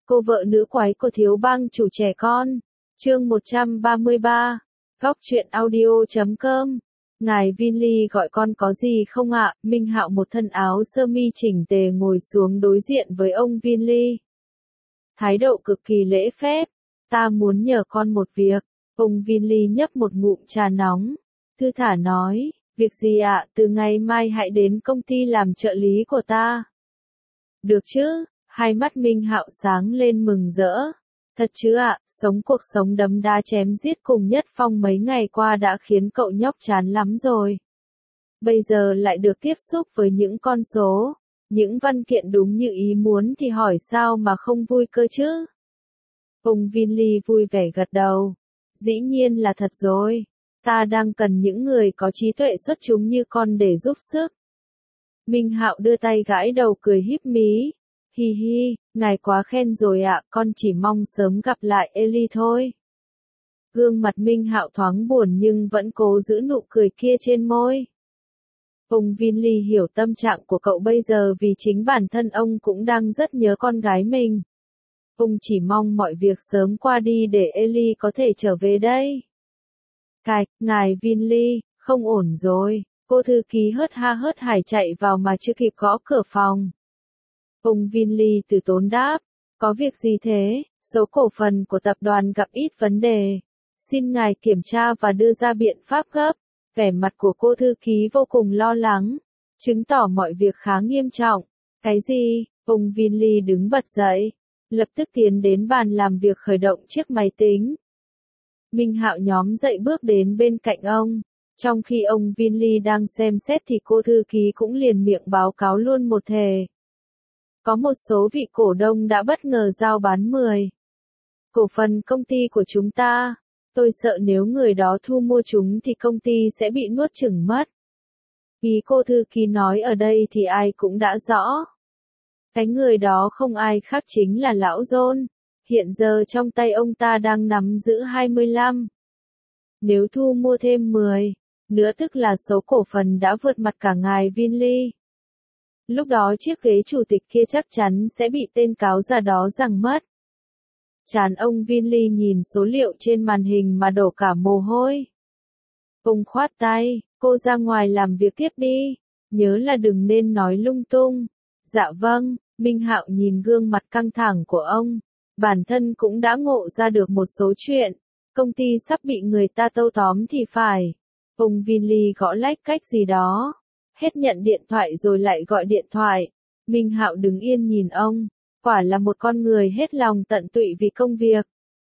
Cô vợ nữ quái của thiếu bang chủ trẻ con. Chương 133. Góc truyện audio.com. Ngài Vinly gọi con có gì không ạ? Minh Hạo một thân áo sơ mi chỉnh tề ngồi xuống đối diện với ông Vinly. Thái độ cực kỳ lễ phép. Ta muốn nhờ con một việc. Ông Vinly nhấp một ngụm trà nóng. Thư thả nói, việc gì ạ? Từ ngày mai hãy đến công ty làm trợ lý của ta. Được chứ? Hai mắt Minh Hạo sáng lên mừng rỡ. Thật chứ ạ, sống cuộc sống đấm đá chém giết cùng Nhất Phong mấy ngày qua đã khiến cậu nhóc chán lắm rồi. Bây giờ lại được tiếp xúc với những con số, những văn kiện đúng như ý muốn thì hỏi sao mà không vui cơ chứ? Ông Vinly vui vẻ gật đầu. Dĩ nhiên là thật rồi. Ta đang cần những người có trí tuệ xuất chúng như con để giúp sức. Minh Hạo đưa tay gãi đầu cười híp mí. Hi hi, ngài quá khen rồi ạ, con chỉ mong sớm gặp lại Ellie thôi. Gương mặt Minh Hạo thoáng buồn nhưng vẫn cố giữ nụ cười kia trên môi. Ông Vinly hiểu tâm trạng của cậu bây giờ vì chính bản thân ông cũng đang rất nhớ con gái mình. Ông chỉ mong mọi việc sớm qua đi để Ellie có thể trở về đây. Ngài Vinly, không ổn rồi, cô thư ký hớt ha hớt hải chạy vào mà chưa kịp gõ cửa phòng. Ông Vinly từ tốn đáp, có việc gì thế? Số cổ phần của tập đoàn gặp ít vấn đề. Xin ngài kiểm tra và đưa ra biện pháp gấp. Vẻ mặt của cô thư ký vô cùng lo lắng, chứng tỏ mọi việc khá nghiêm trọng. Cái gì? Ông Vinly đứng bật dậy, lập tức tiến đến bàn làm việc khởi động chiếc máy tính. Minh Hạo nhóm dậy bước đến bên cạnh ông. Trong khi ông Vinly đang xem xét thì cô thư ký cũng liền miệng báo cáo luôn một thể. Có một số vị cổ đông đã bất ngờ giao bán 10 cổ phần công ty của chúng ta. Tôi sợ nếu người đó thu mua chúng thì công ty sẽ bị nuốt chửng mất. Ý cô thư ký nói ở đây thì ai cũng đã rõ. Cái người đó không ai khác chính là lão John. Hiện giờ trong tay ông ta đang nắm giữ 25. Nếu thu mua thêm 10 nữa tức là số cổ phần đã vượt mặt cả ngài Vinly. Lúc đó chiếc ghế chủ tịch kia chắc chắn sẽ bị tên cáo già đó giằng mất. Trán ông Vinly nhìn số liệu trên màn hình mà đổ cả mồ hôi. Ông khoát tay, cô ra ngoài làm việc tiếp đi, nhớ là đừng nên nói lung tung. Dạ vâng, Minh Hạo nhìn gương mặt căng thẳng của ông, bản thân cũng đã ngộ ra được một số chuyện, công ty sắp bị người ta tâu tóm thì phải. Ông Vinly gõ lách cách gì đó, hết nhận điện thoại rồi lại gọi điện thoại. Minh Hạo đứng yên nhìn ông. Quả là một con người hết lòng tận tụy vì công việc.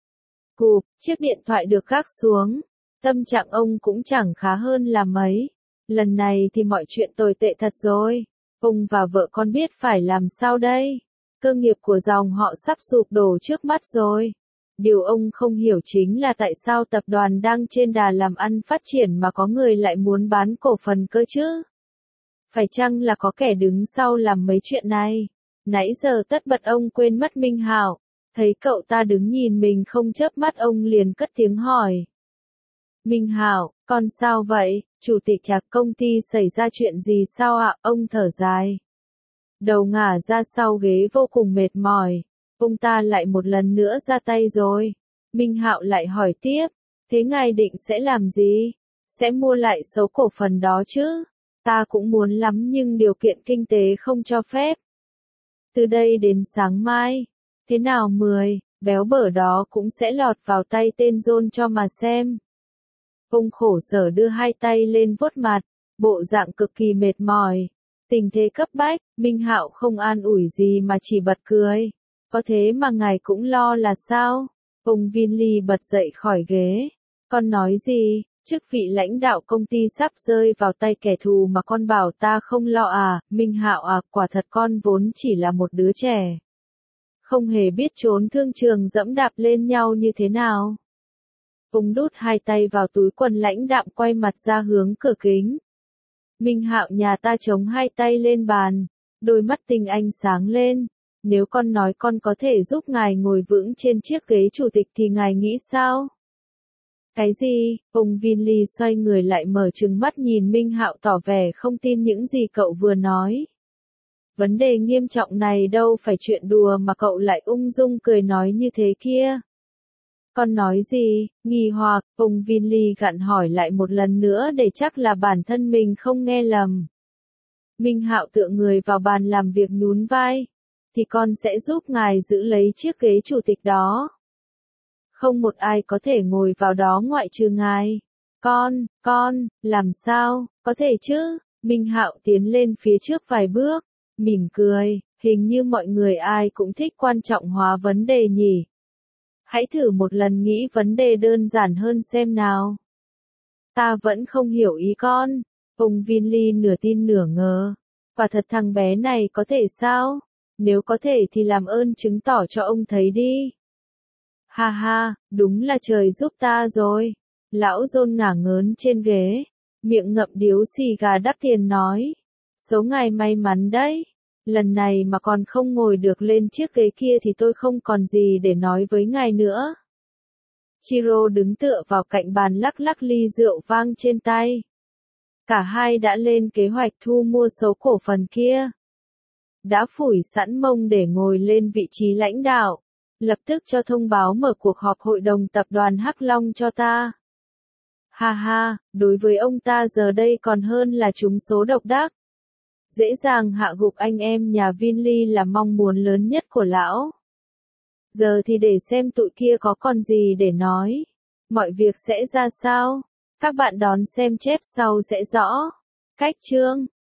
Cụp, chiếc điện thoại được gác xuống. Tâm trạng ông cũng chẳng khá hơn là mấy. Lần này thì mọi chuyện tồi tệ thật rồi. Ông và vợ con biết phải làm sao đây? Cơ nghiệp của dòng họ sắp sụp đổ trước mắt rồi. Điều ông không hiểu chính là tại sao tập đoàn đang trên đà làm ăn phát triển mà có người lại muốn bán cổ phần cơ chứ? Phải chăng là có kẻ đứng sau làm mấy chuyện này? Nãy giờ tất bật ông quên mất Minh Hạo, thấy cậu ta đứng nhìn mình không chớp mắt ông liền cất tiếng hỏi. Minh Hạo, con sao vậy? Chủ tịch công ty xảy ra chuyện gì sao ạ? Ông thở dài. Đầu ngả ra sau ghế vô cùng mệt mỏi. Ông ta lại một lần nữa ra tay rồi. Minh Hạo lại hỏi tiếp, thế ngài định sẽ làm gì? Sẽ mua lại số cổ phần đó chứ? Ta cũng muốn lắm nhưng điều kiện kinh tế không cho phép. Từ đây đến sáng mai, thế nào 10 béo bở đó cũng sẽ lọt vào tay tên John cho mà xem. Ông khổ sở đưa hai tay lên vuốt mặt, bộ dạng cực kỳ mệt mỏi. Tình thế cấp bách, Minh Hạo không an ủi gì mà chỉ bật cười. Có thế mà ngài cũng lo là sao? Ông Vinly bật dậy khỏi ghế. Con nói gì? Chức vị lãnh đạo công ty sắp rơi vào tay kẻ thù mà con bảo ta không lo à? Minh Hạo à, quả thật con vốn chỉ là một đứa trẻ. Không hề biết trốn thương trường dẫm đạp lên nhau như thế nào. Ông đút hai tay vào túi quần lãnh đạm quay mặt ra hướng cửa kính. Minh Hạo nhà ta chống hai tay lên bàn, đôi mắt tinh anh sáng lên. Nếu con nói con có thể giúp ngài ngồi vững trên chiếc ghế chủ tịch thì ngài nghĩ sao? Cái gì? Ông Vinly xoay người lại mở trừng mắt nhìn Minh Hạo tỏ vẻ không tin những gì cậu vừa nói. Vấn đề nghiêm trọng này đâu phải chuyện đùa mà cậu lại ung dung cười nói như thế kia. Con nói gì? Nghi hoặc, ông Vinly gặn hỏi lại một lần nữa để chắc là bản thân mình không nghe lầm. Minh Hạo tựa người vào bàn làm việc nhún vai. Thì con sẽ giúp ngài giữ lấy chiếc ghế chủ tịch đó. Không một ai có thể ngồi vào đó ngoại trừ ngài. Con, làm sao, có thể chứ? Minh Hạo tiến lên phía trước vài bước, mỉm cười, hình như mọi người ai cũng thích quan trọng hóa vấn đề nhỉ. Hãy thử một lần nghĩ vấn đề đơn giản hơn xem nào. Ta vẫn không hiểu ý con. Ông Vinly nửa tin nửa ngờ. Quả thật thằng bé này có thể sao? Nếu có thể thì làm ơn chứng tỏ cho ông thấy đi. Ha ha, đúng là trời giúp ta rồi. Lão John ngả ngớn trên ghế, miệng ngậm điếu xì gà đắt tiền nói. Số ngài may mắn đấy. Lần này mà còn không ngồi được lên chiếc ghế kia thì tôi không còn gì để nói với ngài nữa. Chiro đứng tựa vào cạnh bàn lắc lắc ly rượu vang trên tay. Cả hai đã lên kế hoạch thu mua số cổ phần kia. Đã phủi sẵn mông để ngồi lên vị trí lãnh đạo. Lập tức cho thông báo mở cuộc họp hội đồng tập đoàn Hắc Long cho ta. Ha ha, đối với ông ta giờ đây còn hơn là trúng số độc đắc. Dễ dàng hạ gục anh em nhà Vinly là mong muốn lớn nhất của lão. Giờ thì để xem tụi kia có còn gì để nói. Mọi việc sẽ ra sao? Các bạn đón xem chép sau sẽ rõ. Cách chương